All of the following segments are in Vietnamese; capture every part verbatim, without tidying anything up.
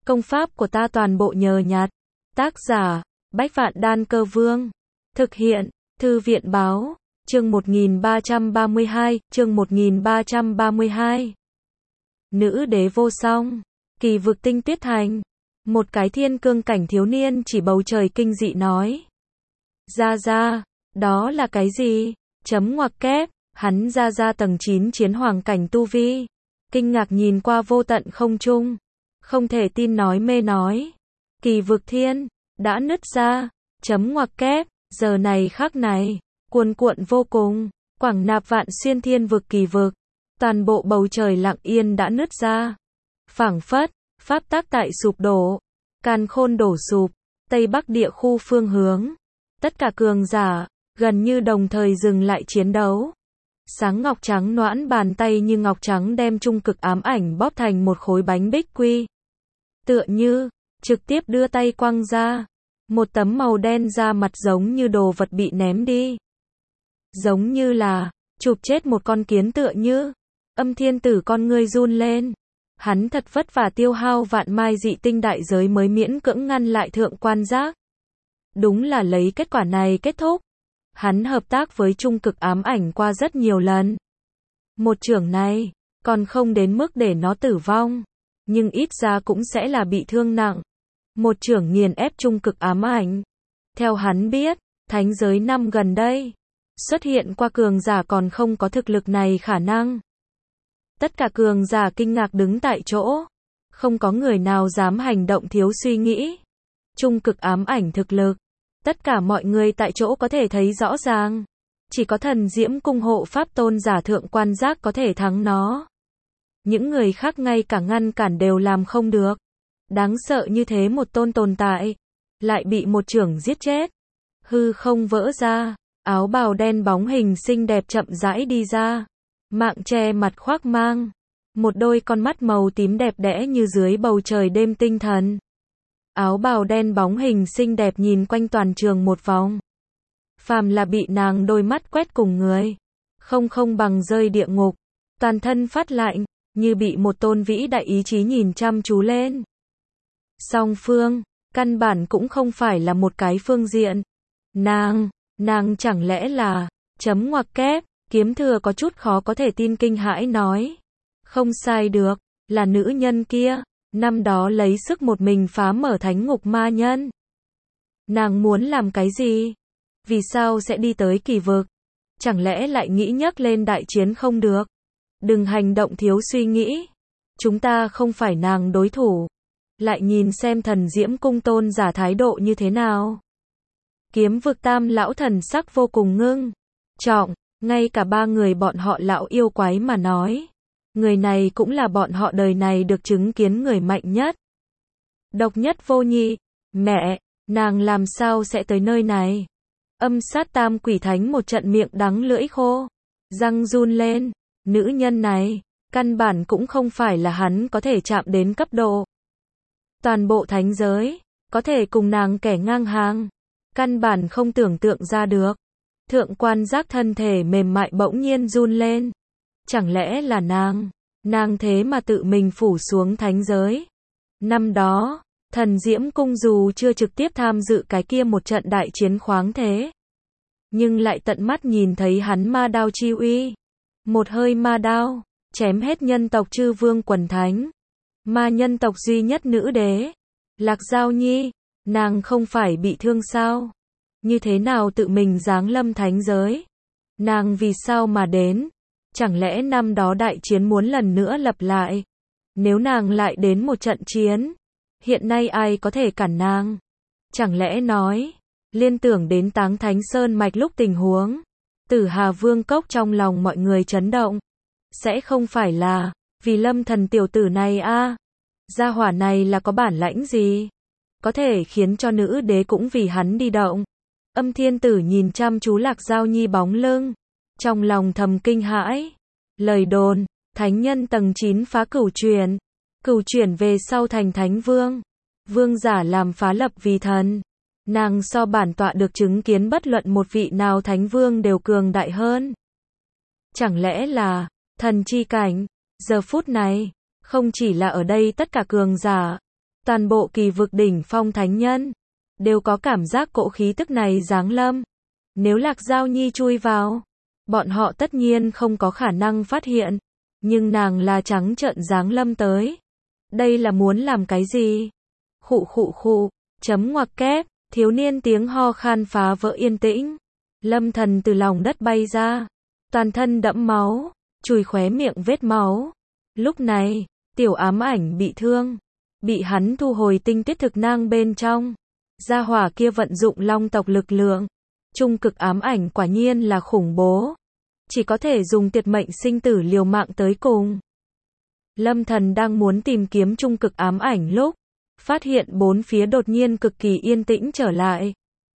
Công pháp của ta toàn bộ nhờ nhặt. Tác giả, Bách Vạn Đan Cơ Vương. Thực hiện, Thư viện Báo. Chương một nghìn ba trăm ba mươi hai, chương một nghìn ba trăm ba mươi hai. Nữ đế vô song, kỳ vực tinh tuyết thành. Một cái thiên cương cảnh thiếu niên chỉ bầu trời kinh dị nói. Ra ra, đó là cái gì? Chấm ngoặc kép, hắn ra ra tầng chín chiến hoàng cảnh tu vi. Kinh ngạc nhìn qua vô tận không trung. Không thể tin nói mê nói. Kỳ vực thiên, đã nứt ra. Chấm ngoặc kép, giờ này khắc này, cuồn cuộn vô cùng. Quảng nạp vạn xuyên thiên vực kỳ vực. Toàn bộ bầu trời lặng yên đã nứt ra. Phảng phất, pháp tắc tại sụp đổ. Càn khôn đổ sụp. Tây Bắc địa khu phương hướng. Tất cả cường giả, gần như đồng thời dừng lại chiến đấu. Sáng ngọc trắng noãn bàn tay như ngọc trắng đem trung cực ám ảnh bóp thành một khối bánh bích quy. Tựa như, trực tiếp đưa tay quăng ra. Một tấm màu đen da mặt giống như đồ vật bị ném đi. Giống như là, chụp chết một con kiến tựa như. Âm thiên tử con ngươi run lên. Hắn thật vất vả tiêu hao vạn mai dị tinh đại giới mới miễn cưỡng ngăn lại thượng quan giác. Đúng là lấy kết quả này kết thúc. Hắn hợp tác với trung cực ám ảnh qua rất nhiều lần. Một chưởng này, còn không đến mức để nó tử vong. Nhưng ít ra cũng sẽ là bị thương nặng. Một chưởng nghiền ép trung cực ám ảnh. Theo hắn biết, thánh giới năm gần đây, xuất hiện qua cường giả còn không có thực lực này khả năng. Tất cả cường giả kinh ngạc đứng tại chỗ. Không có người nào dám hành động thiếu suy nghĩ. Trung cực ám ảnh thực lực. Tất cả mọi người tại chỗ có thể thấy rõ ràng. Chỉ có thần diễm cung hộ pháp tôn giả thượng quan giác có thể thắng nó. Những người khác ngay cả ngăn cản đều làm không được. Đáng sợ như thế một tôn tồn tại. Lại bị một chưởng giết chết. Hư không vỡ ra. Áo bào đen bóng hình xinh đẹp chậm rãi đi ra. Mạng che mặt khoác mang. Một đôi con mắt màu tím đẹp đẽ như dưới bầu trời đêm tinh thần. Áo bào đen bóng hình xinh đẹp nhìn quanh toàn trường một vòng. Phàm là bị nàng đôi mắt quét cùng người. Không không bằng rơi địa ngục. Toàn thân phát lạnh, như bị một tôn vĩ đại ý chí nhìn chăm chú lên. Song phương, căn bản cũng không phải là một cái phương diện. Nàng, nàng chẳng lẽ là, chấm ngoặc kép, kiếm thừa có chút khó có thể tin kinh hãi nói. Không sai được, là nữ nhân kia. Năm đó lấy sức một mình phá mở thánh ngục ma nhân. Nàng muốn làm cái gì? Vì sao sẽ đi tới kỳ vực? Chẳng lẽ lại nghĩ nhắc lên đại chiến không được? Đừng hành động thiếu suy nghĩ. Chúng ta không phải nàng đối thủ. Lại nhìn xem thần diễm cung tôn giả thái độ như thế nào. Kiếm vực tam lão thần sắc vô cùng ngưng trọng. Ngay cả ba người bọn họ lão yêu quái mà nói. Người này cũng là bọn họ đời này được chứng kiến người mạnh nhất. Độc nhất vô nhị. Mẹ, nàng làm sao sẽ tới nơi này? Âm sát tam quỷ thánh một trận miệng đắng lưỡi khô. Răng run lên. Nữ nhân này, căn bản cũng không phải là hắn có thể chạm đến cấp độ. Toàn bộ thánh giới, có thể cùng nàng kẻ ngang hàng. Căn bản không tưởng tượng ra được. Thượng quan giác thân thể mềm mại bỗng nhiên run lên. Chẳng lẽ là nàng? Nàng thế mà tự mình phủ xuống thánh giới. Năm đó, thần diễm cung dù chưa trực tiếp tham dự cái kia một trận đại chiến khoáng thế. Nhưng lại tận mắt nhìn thấy hắn ma đao chi uy. Một hơi ma đao, chém hết nhân tộc chư vương quần thánh. Ma nhân tộc duy nhất nữ đế. Lạc Giao Nhi, nàng không phải bị thương sao? Như thế nào tự mình giáng lâm thánh giới? Nàng vì sao mà đến? Chẳng lẽ năm đó đại chiến muốn lần nữa lập lại? Nếu nàng lại đến một trận chiến, hiện nay ai có thể cản nàng? Chẳng lẽ nói, liên tưởng đến Táng Thánh Sơn mạch lúc tình huống, Tử Hà Vương cốc trong lòng mọi người chấn động. Sẽ không phải là, vì lâm thần tiểu tử này a à? Gia hỏa này là có bản lãnh gì? Có thể khiến cho nữ đế cũng vì hắn đi động. Âm thiên tử nhìn chăm chú Lạc Giao Nhi bóng lưng. Trong lòng thầm kinh hãi. Lời đồn, thánh nhân tầng chín phá cửu chuyển. Cửu chuyển về sau thành thánh vương. Vương giả làm phá lập vì thần. Nàng so bản tọa được chứng kiến bất luận một vị nào thánh vương đều cường đại hơn. Chẳng lẽ là, thần chi cảnh, giờ phút này, không chỉ là ở đây tất cả cường giả. Toàn bộ kỳ vực đỉnh phong thánh nhân đều có cảm giác cỗ khí tức này giáng lâm. Nếu Lạc Giao Nhi chui vào, bọn họ tất nhiên không có khả năng phát hiện, nhưng nàng là trắng trợn giáng lâm tới. Đây là muốn làm cái gì? Khụ khụ khụ, chấm ngoặc kép, thiếu niên tiếng ho khan phá vỡ yên tĩnh. Lâm Thần từ lòng đất bay ra, toàn thân đẫm máu, chùi khóe miệng vết máu. Lúc này, tiểu ám ảnh bị thương, bị hắn thu hồi tinh tiết thực nang bên trong. Gia hỏa kia vận dụng long tộc lực lượng, trung cực ám ảnh quả nhiên là khủng bố. Chỉ có thể dùng tuyệt mệnh sinh tử liều mạng tới cùng. Lâm Thần đang muốn tìm kiếm trung cực ám ảnh lúc, phát hiện bốn phía đột nhiên cực kỳ yên tĩnh trở lại.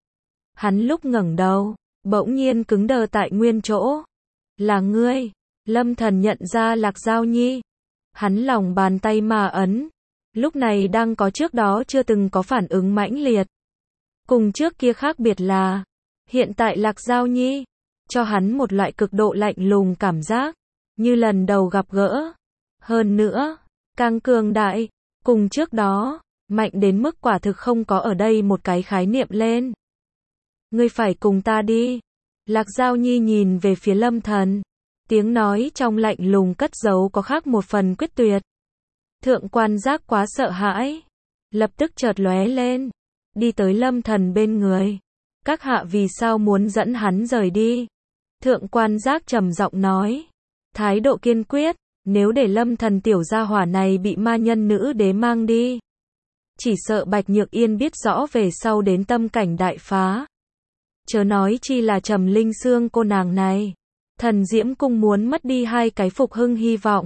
Hắn lúc ngẩng đầu, bỗng nhiên cứng đờ tại nguyên chỗ. Là ngươi. Lâm Thần nhận ra Lạc Giao Nhi. Hắn lòng bàn tay mà ấn. Lúc này đang có trước đó chưa từng có phản ứng mãnh liệt. Cùng trước kia khác biệt là, hiện tại Lạc Giao Nhi cho hắn một loại cực độ lạnh lùng cảm giác, như lần đầu gặp gỡ. Hơn nữa, càng cường đại, cùng trước đó, mạnh đến mức quả thực không có ở đây một cái khái niệm lên. Ngươi phải cùng ta đi. Lạc Giao Nhi nhìn về phía Lâm Thần, tiếng nói trong lạnh lùng cất giấu có khác một phần quyết tuyệt. Thượng quan giác quá sợ hãi, lập tức chợt lóe lên, đi tới Lâm Thần bên người. Các hạ vì sao muốn dẫn hắn rời đi? Thượng quan giác trầm giọng nói, thái độ kiên quyết, nếu để Lâm Thần tiểu gia hỏa này bị ma nhân nữ đế mang đi, chỉ sợ Bạch Nhược Yên biết rõ về sau đến tâm cảnh đại phá. Chớ nói chi là Trầm Linh Xương cô nàng này. Thần Diễm Cung muốn mất đi hai cái phục hưng hy vọng.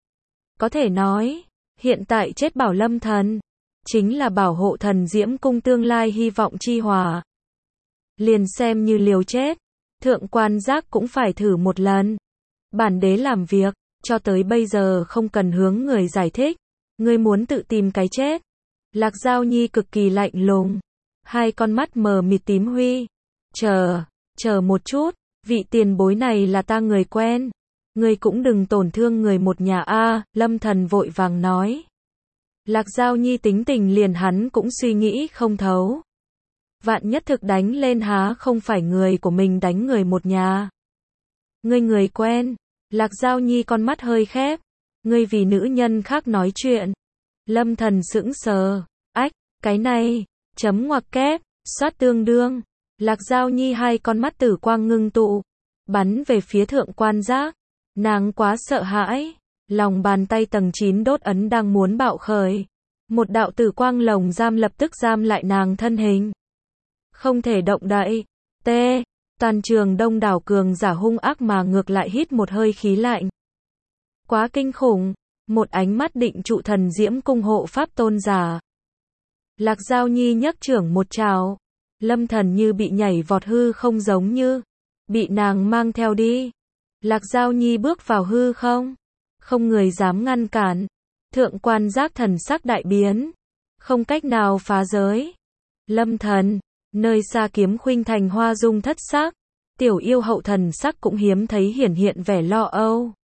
Có thể nói, hiện tại chết bảo Lâm Thần, chính là bảo hộ Thần Diễm Cung tương lai hy vọng chi hòa. Liền xem như liều chết, thượng quan giác cũng phải thử một lần. Bản đế làm việc, cho tới bây giờ không cần hướng người giải thích. Ngươi muốn tự tìm cái chết. Lạc Giao Nhi cực kỳ lạnh lùng, hai con mắt mờ mịt tím huy. Chờ, chờ một chút, vị tiền bối này là ta người quen. Ngươi cũng đừng tổn thương người một nhà a. Lâm Thần vội vàng nói. Lạc Giao Nhi tính tình liền hắn cũng suy nghĩ không thấu. Vạn nhất thực đánh lên há không phải người của mình đánh người một nhà. Ngươi người quen. Lạc Giao Nhi con mắt hơi khép. Ngươi vì nữ nhân khác nói chuyện. Lâm Thần sững sờ. Ách, cái này, chấm ngoặc kép, soát tương đương. Lạc Giao Nhi hai con mắt tử quang ngưng tụ, bắn về phía thượng quan giác. Nàng quá sợ hãi, lòng bàn tay tầng chín đốt ấn đang muốn bạo khởi. Một đạo tử quang lồng giam lập tức giam lại nàng thân hình. Không thể động đậy. T. Toàn trường đông đảo cường giả hung ác mà ngược lại hít một hơi khí lạnh. Quá kinh khủng. Một ánh mắt định trụ Thần Diễm Cung hộ pháp tôn giả. Lạc Giao Nhi nhấc trưởng một trào. Lâm Thần như bị nhảy vọt hư không giống như bị nàng mang theo đi. Lạc Giao Nhi bước vào hư không, không người dám ngăn cản. Thượng quan giác thần sắc đại biến, không cách nào phá giới. Lâm Thần, nơi xa kiếm khuynh thành hoa dung thất sắc, tiểu yêu hậu thần sắc cũng hiếm thấy hiển hiện vẻ lo âu.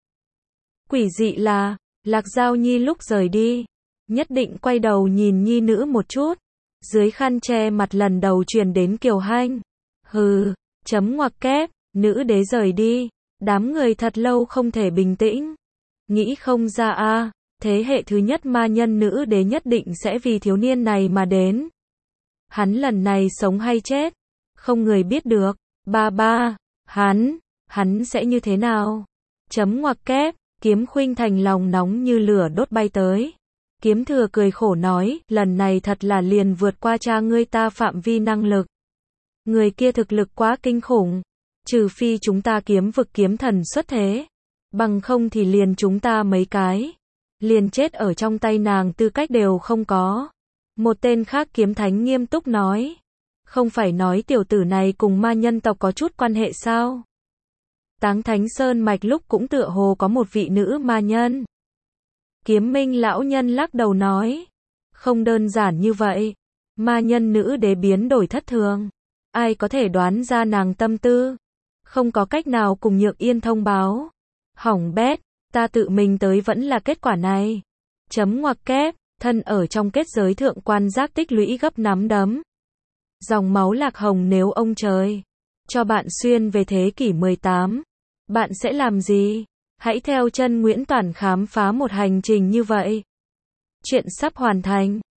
Quỷ dị là, Lạc Giao Nhi lúc rời đi, nhất định quay đầu nhìn nhi nữ một chút. Dưới khăn che mặt lần đầu truyền đến kiều hanh. Hừ, chấm ngoặc kép, nữ đế rời đi. Đám người thật lâu không thể bình tĩnh. Nghĩ không ra a, thế hệ thứ nhất ma nhân nữ đế nhất định sẽ vì thiếu niên này mà đến. Hắn lần này sống hay chết, không người biết được. Ba ba, hắn, hắn sẽ như thế nào? Chấm ngoặc kép, kiếm khuynh thành lòng nóng như lửa đốt bay tới. Kiếm thừa cười khổ nói, lần này thật là liền vượt qua cha ngươi ta phạm vi năng lực. Người kia thực lực quá kinh khủng. Trừ phi chúng ta kiếm vực kiếm thần xuất thế. Bằng không thì liền chúng ta mấy cái. Liền chết ở trong tay nàng tư cách đều không có. Một tên khác kiếm thánh nghiêm túc nói. Không phải nói tiểu tử này cùng ma nhân tộc có chút quan hệ sao? Táng Thánh Sơn mạch lúc cũng tựa hồ có một vị nữ ma nhân. Kiếm Minh lão nhân lắc đầu nói, không đơn giản như vậy. Ma nhân nữ đế biến đổi thất thường, ai có thể đoán ra nàng tâm tư? Không có cách nào cùng Nhược Yên thông báo. Hỏng bét, ta tự mình tới vẫn là kết quả này. Chấm ngoặc kép, thân ở trong kết giới thượng quan giác tích lũy gấp nắm đấm. Dòng máu lạc hồng nếu ông trời cho bạn xuyên về thế kỷ mười tám, bạn sẽ làm gì? Hãy theo chân Nguyễn Toản khám phá một hành trình như vậy. Chuyện sắp hoàn thành.